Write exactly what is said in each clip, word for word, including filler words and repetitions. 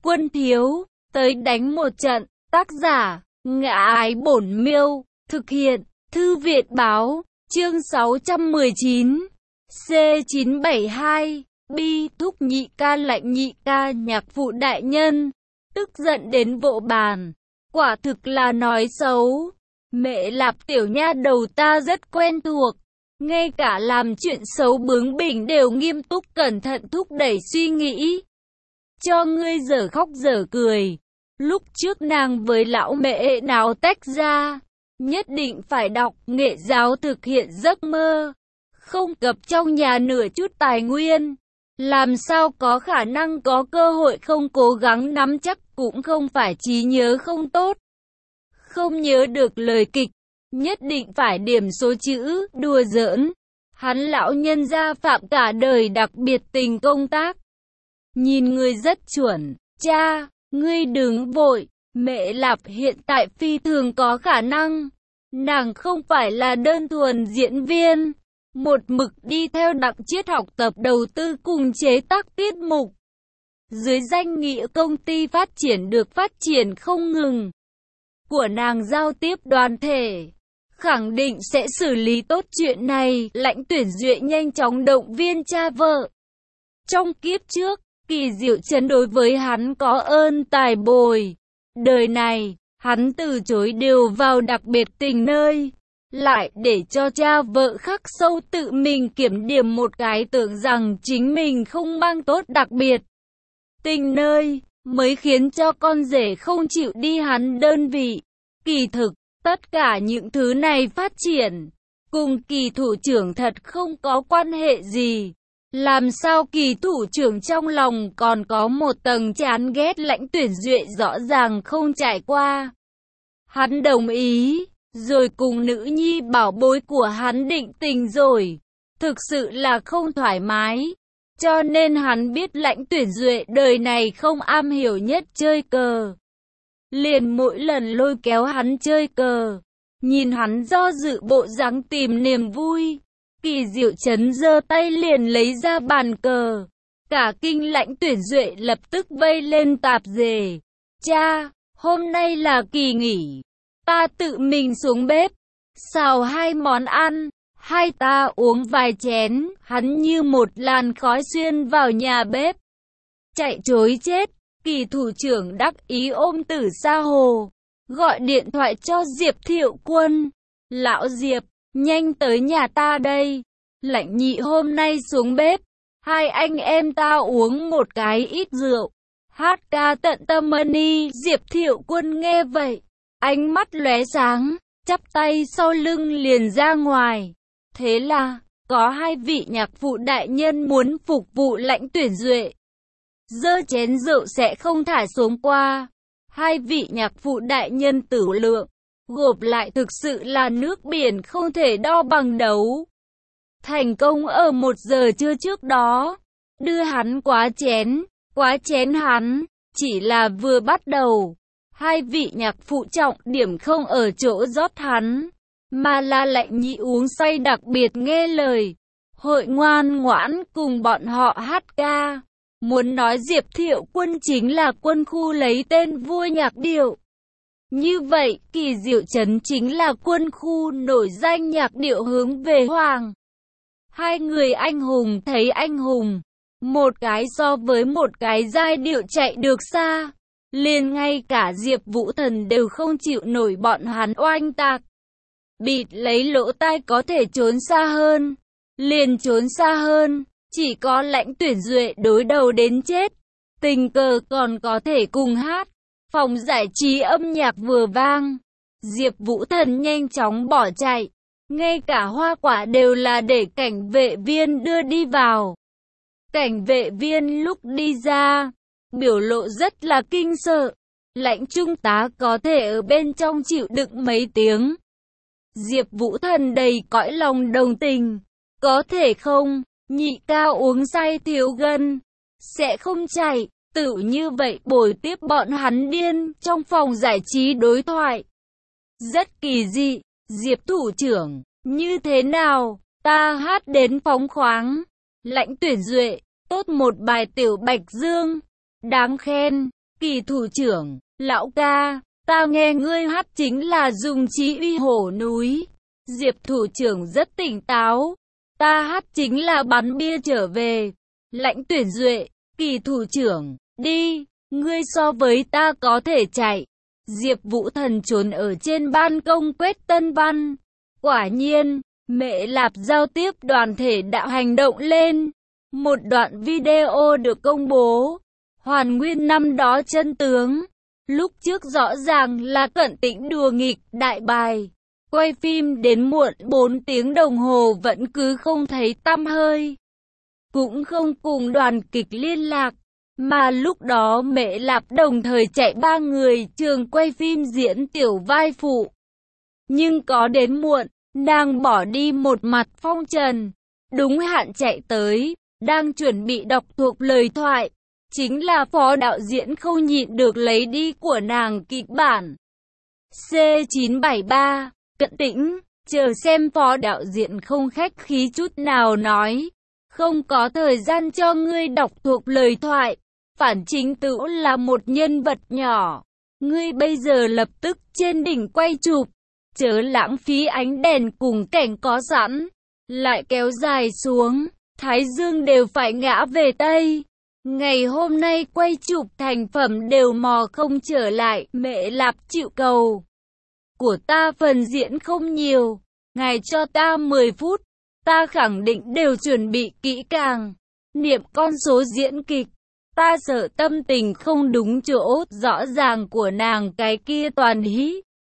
Quân thiếu, tới đánh một trận. Tác giả, Ngã Ái Bổn Miêu. Thực hiện, Thư viện báo. Chương sáu trăm mười chín. C chín bảy hai. Bi thúc nhị ca lạnh nhị ca nhạc phụ đại nhân. Tức giận đến vỗ bàn. Quả thực là nói xấu. Mẹ Lạp tiểu nha đầu ta rất quen thuộc. Ngay cả làm chuyện xấu bướng bỉnh đều nghiêm túc cẩn thận thúc đẩy suy nghĩ. Cho ngươi dở khóc dở cười. Lúc trước nàng với lão mẹ nào tách ra. Nhất định phải đọc nghệ giáo thực hiện giấc mơ. Không cập trong nhà nửa chút tài nguyên. Làm sao có khả năng có cơ hội không cố gắng nắm chắc, cũng không phải trí nhớ không tốt. Không nhớ được lời kịch. Nhất định phải điểm số chữ, đùa giỡn. Hắn lão nhân gia phạm cả đời đặc biệt tình công tác. Nhìn ngươi rất chuẩn. Cha, ngươi đừng vội. Mẹ Lạp hiện tại phi thường có khả năng. Nàng không phải là đơn thuần diễn viên. Một mực đi theo đặng triết học tập đầu tư cùng chế tác tiết mục. Dưới danh nghĩa công ty phát triển được phát triển không ngừng. Của nàng giao tiếp đoàn thể. Khẳng định sẽ xử lý tốt chuyện này. Lãnh Tuyển Duệ nhanh chóng động viên cha vợ. Trong kiếp trước, Kỳ Diệu Trấn đối với hắn có ơn tài bồi. Đời này, hắn từ chối đều vào đặc biệt tình nơi. Lại để cho cha vợ khắc sâu tự mình kiểm điểm một cái, tưởng rằng chính mình không mang tốt đặc biệt tình nơi, mới khiến cho con rể không chịu đi hắn đơn vị. Kỳ thực, tất cả những thứ này phát triển, cùng Kỳ thủ trưởng thật không có quan hệ gì. Làm sao Kỳ thủ trưởng trong lòng còn có một tầng chán ghét Lãnh Tuyển Duệ rõ ràng không trải qua. Hắn đồng ý, rồi cùng nữ nhi bảo bối của hắn định tình rồi. Thực sự là không thoải mái. Cho nên hắn biết Lãnh Tuyển Duệ đời này không am hiểu nhất chơi cờ. Liền mỗi lần lôi kéo hắn chơi cờ. Nhìn hắn do dự bộ dáng tìm niềm vui. Kỳ Diệu Trấn giơ tay liền lấy ra bàn cờ. Cả kinh Lãnh Tuyển Duệ lập tức vây lên tạp dề. Cha, hôm nay là kỳ nghỉ. Ta tự mình xuống bếp. Xào hai món ăn. Hai ta uống vài chén. Hắn như một làn khói xuyên vào nhà bếp. Chạy trối chết. Kỳ thủ trưởng đắc ý ôm Tử Sa Hồ. Gọi điện thoại cho Diệp Thiệu Quân. Lão Diệp, nhanh tới nhà ta đây. Lãnh nhị hôm nay xuống bếp. Hai anh em ta uống một cái ít rượu. Hát ca tận tâm mani. Diệp Thiệu Quân nghe vậy, ánh mắt lóe sáng, chắp tay sau lưng liền ra ngoài. Thế là, có hai vị nhạc phụ đại nhân muốn phục vụ Lãnh Tuyển Duệ. Dơ chén rượu sẽ không thả xuống qua. Hai vị nhạc phụ đại nhân tử lượng, gộp lại thực sự là nước biển không thể đo bằng đấu. Thành công ở một giờ trưa trước đó, đưa hắn quá chén, quá chén hắn, chỉ là vừa bắt đầu. Hai vị nhạc phụ trọng điểm không ở chỗ rót hắn, mà là Lãnh nhị uống say đặc biệt nghe lời. Hội ngoan ngoãn cùng bọn họ hát ca. Muốn nói Diệp Thiệu Quân chính là quân khu lấy tên vua nhạc điệu. Như vậy, Kỳ Diệu Trấn chính là quân khu nổi danh nhạc điệu hướng về hoàng. Hai người anh hùng thấy anh hùng. Một cái so với một cái giai điệu chạy được xa. Liền ngay cả Diệp Vũ Thần đều không chịu nổi bọn hắn oanh tạc. Bịt lấy lỗ tai có thể trốn xa hơn. Liền trốn xa hơn. Chỉ có Lãnh Tuyển Duệ đối đầu đến chết. Tình cờ còn có thể cùng hát. Phòng giải trí âm nhạc vừa vang. Diệp Vũ Thần nhanh chóng bỏ chạy. Ngay cả hoa quả đều là để cảnh vệ viên đưa đi vào. Cảnh vệ viên lúc đi ra, biểu lộ rất là kinh sợ. Lãnh trung tá có thể ở bên trong chịu đựng mấy tiếng. Diệp Vũ Thần đầy cõi lòng đồng tình. Có thể không, nhị ca uống say thiếu gân, sẽ không chạy. Tự như vậy bồi tiếp bọn hắn điên trong phòng giải trí đối thoại. Rất kỳ dị. Diệp thủ trưởng, như thế nào, ta hát đến phóng khoáng. Lãnh Tuyển Duệ, tốt một bài Tiểu Bạch Dương, đáng khen. Kỳ thủ trưởng, lão ca, ta nghe ngươi hát chính là dùng chí uy hổ núi. Diệp thủ trưởng rất tỉnh táo. Ta hát chính là bắn bia trở về. Lãnh Tuyển Duệ, Kỳ thủ trưởng, đi, ngươi so với ta có thể chạy. Diệp Vũ Thần trốn ở trên ban công quét tân văn. Quả nhiên, Mễ Lạp giao tiếp đoàn thể đạo hành động lên. Một đoạn video được công bố, hoàn nguyên năm đó chân tướng. Lúc trước rõ ràng là Cận Tĩnh đùa nghịch đại bài. Quay phim đến muộn bốn tiếng đồng hồ vẫn cứ không thấy tăm hơi. Cũng không cùng đoàn kịch liên lạc. Mà lúc đó Mễ Lạp đồng thời chạy ba người trường quay phim diễn tiểu vai phụ. Nhưng có đến muộn, nàng bỏ đi một mặt phong trần. Đúng hạn chạy tới, đang chuẩn bị đọc thuộc lời thoại. Chính là phó đạo diễn không nhịn được lấy đi của nàng kịch bản. C chín bảy ba, Cận Tĩnh, chờ xem, phó đạo diễn không khách khí chút nào nói. Không có thời gian cho ngươi đọc thuộc lời thoại. Phản Chính Tửu là một nhân vật nhỏ. Ngươi bây giờ lập tức trên đỉnh quay chụp. Chớ lãng phí ánh đèn cùng cảnh có sẵn. Lại kéo dài xuống, Thái Dương đều phải ngã về Tây. Ngày hôm nay quay chụp thành phẩm đều mò không trở lại. Mễ Lạp chịu cầu. Của ta phần diễn không nhiều. Ngài cho ta mười phút. Ta khẳng định đều chuẩn bị kỹ càng. Niệm con số diễn kịch. Ta sợ tâm tình không đúng chỗ, rõ ràng của nàng cái kia toàn hí.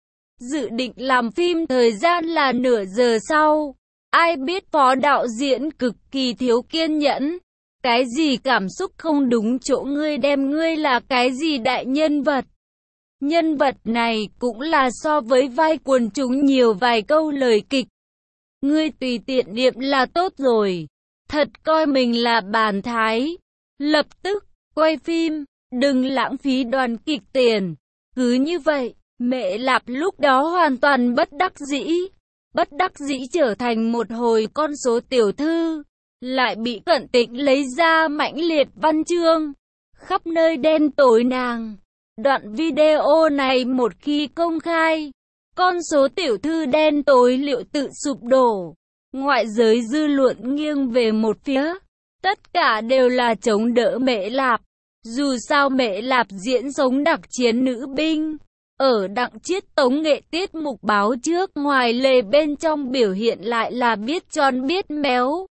Dự định làm phim thời gian là nửa giờ sau. Ai biết phó đạo diễn cực kỳ thiếu kiên nhẫn. Cái gì cảm xúc không đúng chỗ, ngươi đem ngươi là cái gì đại nhân vật. Nhân vật này cũng là so với vai quần chúng nhiều vài câu lời kịch. Ngươi tùy tiện niệm là tốt rồi. Thật coi mình là bàn thái. Lập tức quay phim, đừng lãng phí đoàn kịch tiền. Cứ như vậy, Mễ Lạp lúc đó hoàn toàn bất đắc dĩ. Bất đắc dĩ trở thành một hồi con số tiểu thư. Lại bị Cận Tĩnh lấy ra mãnh liệt văn chương. Khắp nơi đen tối nàng. Đoạn video này một khi công khai, con số tiểu thư đen tối liệu tự sụp đổ. Ngoại giới dư luận nghiêng về một phía. Tất cả đều là chống đỡ Mễ Lạp. Dù sao Mễ Lạp diễn giống đặc chiến nữ binh. Ở đặng chiết tống nghệ tiết mục báo trước, ngoài lề bên trong biểu hiện lại là biết tròn biết méo.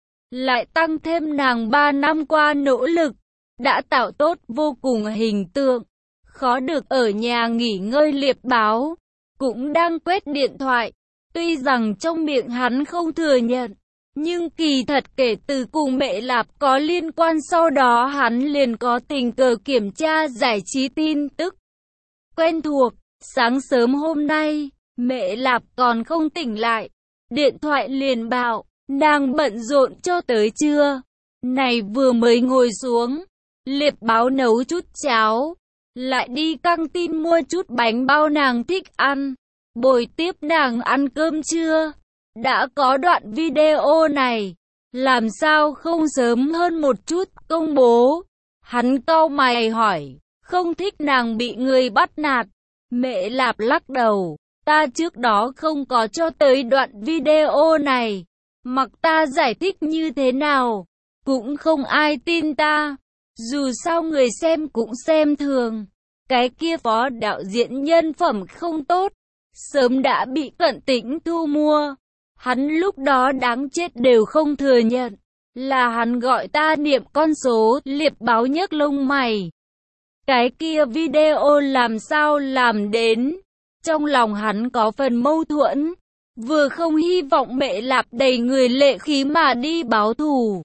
Lại tăng thêm nàng ba năm qua nỗ lực, đã tạo tốt vô cùng hình tượng. Khó được ở nhà nghỉ ngơi liệp báo, cũng đang quét điện thoại. Tuy rằng trong miệng hắn không thừa nhận, nhưng kỳ thật kể từ cùng Mễ Lạp có liên quan, sau đó hắn liền có tình cờ kiểm tra giải trí tin tức. Quen thuộc, sáng sớm hôm nay, Mễ Lạp còn không tỉnh lại. Điện thoại liền bảo, nàng bận rộn cho tới trưa. Này vừa mới ngồi xuống, liệp báo nấu chút cháo. Lại đi căng tin mua chút bánh bao nàng thích ăn. Bồi tiếp nàng ăn cơm trưa. Đã có đoạn video này, làm sao không sớm hơn một chút công bố? Hắn cau mày hỏi, không thích nàng bị người bắt nạt. Mễ Lạp lắc đầu, ta trước đó không có cho tới đoạn video này. Mặc ta giải thích như thế nào, cũng không ai tin ta. Dù sao người xem cũng xem thường. Cái kia phó đạo diễn nhân phẩm không tốt, sớm đã bị Cận Tĩnh thu mua. Hắn lúc đó đáng chết đều không thừa nhận. Là hắn gọi ta niệm con số. Liệp báo nhấc lông mày. Cái kia video làm sao làm đến? Trong lòng hắn có phần mâu thuẫn. Vừa không hy vọng Mễ Lạp đầy người lệ khí mà đi báo thù,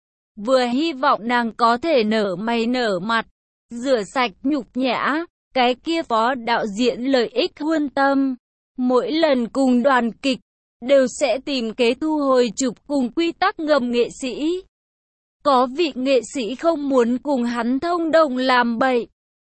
vừa hy vọng nàng có thể nở mày nở mặt, rửa sạch nhục nhã. Cái kia phó đạo diễn lợi ích huân tâm. Mỗi lần cùng đoàn kịch, đều sẽ tìm kế thu hồi chụp cùng quy tắc ngầm nghệ sĩ. Có vị nghệ sĩ không muốn cùng hắn thông đồng làm bậy,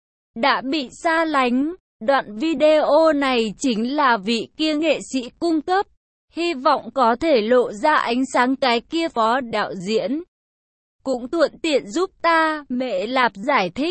đã bị xa lánh. Đoạn video này chính là vị kia nghệ sĩ cung cấp. Hy vọng có thể lộ ra ánh sáng cái kia phó đạo diễn. Cũng thuận tiện giúp ta, Mễ Lạp giải thích.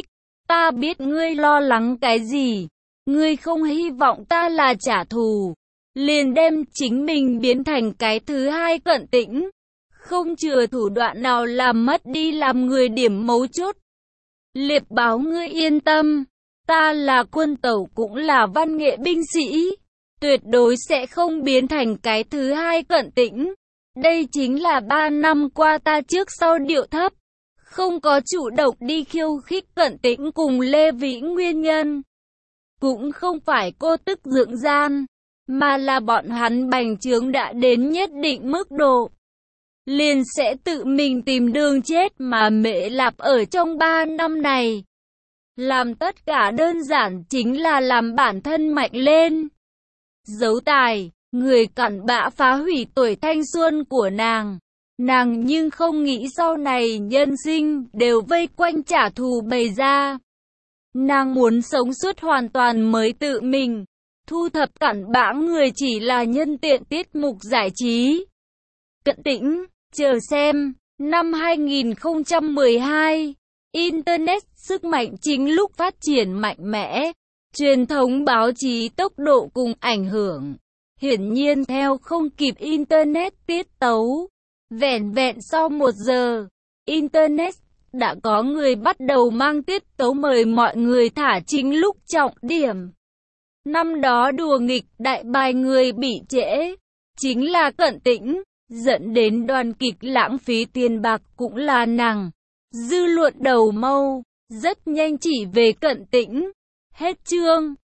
Ta biết ngươi lo lắng cái gì. Ngươi không hy vọng ta là trả thù. Liền đem chính mình biến thành cái thứ hai Cận Tĩnh. Không chừa thủ đoạn nào làm mất đi làm người điểm mấu chốt. Liệp báo ngươi yên tâm. Ta là quân tẩu cũng là văn nghệ binh sĩ. Tuyệt đối sẽ không biến thành cái thứ hai Cận Tĩnh. Đây chính là ba năm qua ta trước sau điệu thấp. Không có chủ động đi khiêu khích Cận Tĩnh cùng Lê Vĩ nguyên nhân. Cũng không phải cô tức dưỡng gian. Mà là bọn hắn bành trướng đã đến nhất định mức độ. Liền sẽ tự mình tìm đường chết mà Mễ Lạp ở trong ba năm này. Làm tất cả đơn giản chính là làm bản thân mạnh lên. Giấu tài, người cặn bã phá hủy tuổi thanh xuân của nàng. Nàng nhưng không nghĩ sau này nhân sinh đều vây quanh trả thù bày ra. Nàng muốn sống suốt hoàn toàn mới tự mình. Thu thập cặn bã người chỉ là nhân tiện tiết mục giải trí. Cận Tĩnh, chờ xem, năm hai nghìn không trăm mười hai, Internet sức mạnh chính lúc phát triển mạnh mẽ. Truyền thống báo chí tốc độ cùng ảnh hưởng. Hiển nhiên theo không kịp Internet tiết tấu. Vẻn vẹn sau một giờ, Internet đã có người bắt đầu mang tiết tấu mời mọi người thả chính lúc trọng điểm. Năm đó đùa nghịch đại bài người bị trễ, chính là Cận Tĩnh, dẫn đến đoàn kịch lãng phí tiền bạc cũng là nàng. Dư luận đầu mâu, rất nhanh chỉ về Cận Tĩnh. Hết chương.